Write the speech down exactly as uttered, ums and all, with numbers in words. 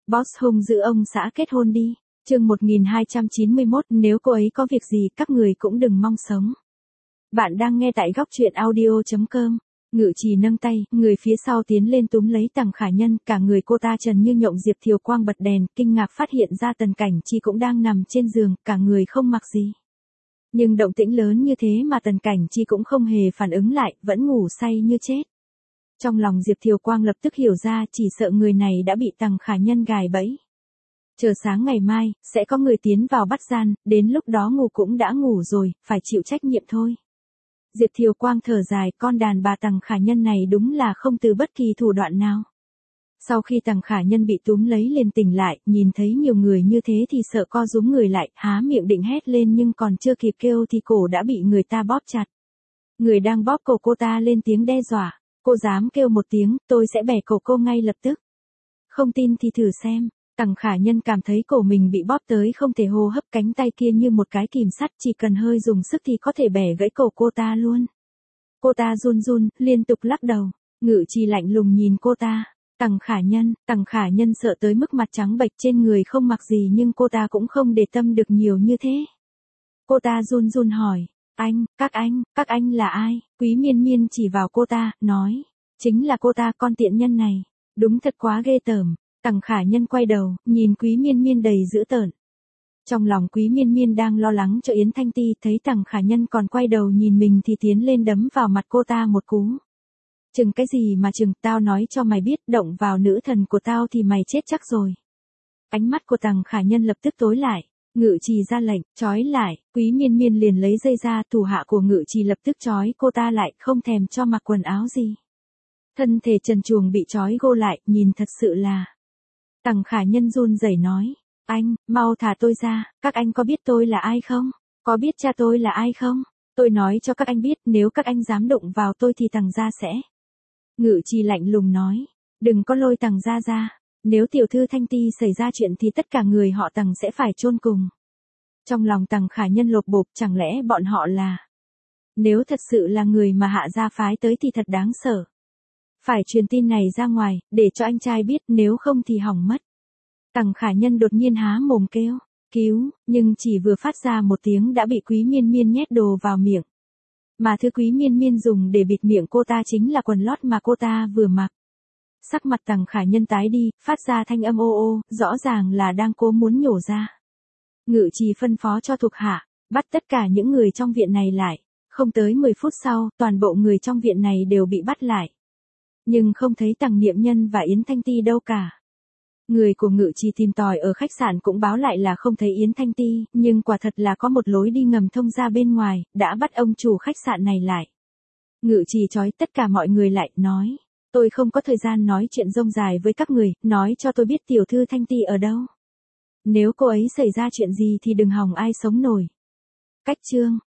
Boss hung dữ ông xã kết hôn đi. Chương một nghìn hai trăm chín mươi mốt, nếu cô ấy có việc gì các người cũng đừng mong sống. Bạn đang nghe tại góc truyện audio chấm com. Ngự Trì nâng tay, người phía sau tiến lên túm lấy Tằng Khả Nhân, cả người cô ta trần như nhộng. Diệp Thiều Quang bật đèn, kinh ngạc phát hiện ra Tần Cảnh Chi cũng đang nằm trên giường, cả người không mặc gì. Nhưng động tĩnh lớn như thế mà Tần Cảnh Chi cũng không hề phản ứng lại, vẫn ngủ say như chết. Trong lòng Diệp Thiều Quang lập tức hiểu ra, chỉ sợ người này đã bị Tằng Khả Nhân gài bẫy. Chờ sáng ngày mai, sẽ có người tiến vào bắt gian, đến lúc đó ngủ cũng đã ngủ rồi, phải chịu trách nhiệm thôi. Diệp Thiều Quang thở dài, con đàn bà Tằng Khả Nhân này đúng là không từ bất kỳ thủ đoạn nào. Sau khi Tằng Khả Nhân bị túm lấy lên tỉnh lại, nhìn thấy nhiều người như thế thì sợ co rúm người lại, há miệng định hét lên nhưng còn chưa kịp kêu thì cổ đã bị người ta bóp chặt. Người đang bóp cổ cô ta lên tiếng đe dọa, cô dám kêu một tiếng, tôi sẽ bẻ cổ cô ngay lập tức. Không tin thì thử xem. Tằng Khả Nhân cảm thấy cổ mình bị bóp tới không thể hô hấp, cánh tay kia như một cái kìm sắt, chỉ cần hơi dùng sức thì có thể bẻ gãy cổ cô ta luôn. Cô ta run run, liên tục lắc đầu. Ngự Trì lạnh lùng nhìn cô ta. Tằng Khả Nhân, Tằng Khả Nhân sợ tới mức mặt trắng bệch, trên người không mặc gì nhưng cô ta cũng không để tâm được nhiều như thế. Cô ta run run hỏi, anh, các anh, các anh là ai? Quý Miên Miên chỉ vào cô ta, nói, chính là cô ta, con tiện nhân này. Đúng thật quá ghê tởm. Tằng Khả Nhân quay đầu, nhìn Quý Miên Miên đầy dữ tợn. Trong lòng Quý Miên Miên đang lo lắng cho Yến Thanh Ti, thấy Tằng Khả Nhân còn quay đầu nhìn mình thì tiến lên đấm vào mặt cô ta một cú. Chừng cái gì mà chừng, tao nói cho mày biết, động vào nữ thần của tao thì mày chết chắc rồi. Ánh mắt của Tằng Khả Nhân lập tức tối lại. Ngự Trì ra lệnh, trói lại. Quý Miên Miên liền lấy dây ra, thủ hạ của Ngự Trì lập tức trói cô ta lại, không thèm cho mặc quần áo gì. Thân thể trần truồng bị trói gô lại, nhìn thật sự là... Tằng Khả Nhân run rẩy nói, anh, mau thả tôi ra, các anh có biết tôi là ai không? Có biết cha tôi là ai không? Tôi nói cho các anh biết, nếu các anh dám đụng vào tôi thì Tằng gia sẽ... Ngự Trì lạnh lùng nói, đừng có lôi Tằng gia ra, nếu tiểu thư Thanh Ti xảy ra chuyện thì tất cả người họ Tằng sẽ phải chôn cùng. Trong lòng Tằng Khả Nhân lột bột, chẳng lẽ bọn họ là... Nếu thật sự là người mà Hạ gia phái tới thì thật đáng sợ. Phải truyền tin này ra ngoài, để cho anh trai biết, nếu không thì hỏng mất. Tằng Khả Nhân đột nhiên há mồm kêu, cứu, nhưng chỉ vừa phát ra một tiếng đã bị Quý Miên Miên nhét đồ vào miệng. Mà thứ Quý Miên Miên dùng để bịt miệng cô ta chính là quần lót mà cô ta vừa mặc. Sắc mặt Tằng Khả Nhân tái đi, phát ra thanh âm ô ô, rõ ràng là đang cố muốn nhổ ra. Ngự Trì phân phó cho thuộc hạ, bắt tất cả những người trong viện này lại. Không tới mười phút sau, toàn bộ người trong viện này đều bị bắt lại. Nhưng không thấy Tằng Niệm Nhân và Yến Thanh Ti đâu cả. Người của Ngự Trì tìm tòi ở khách sạn cũng báo lại là không thấy Yến Thanh Ti, nhưng quả thật là có một lối đi ngầm thông ra bên ngoài, đã bắt ông chủ khách sạn này lại. Ngự Trì trói tất cả mọi người lại, nói, tôi không có thời gian nói chuyện rông dài với các người, nói cho tôi biết tiểu thư Thanh Ti ở đâu. Nếu cô ấy xảy ra chuyện gì thì đừng hòng ai sống nổi. Cách chương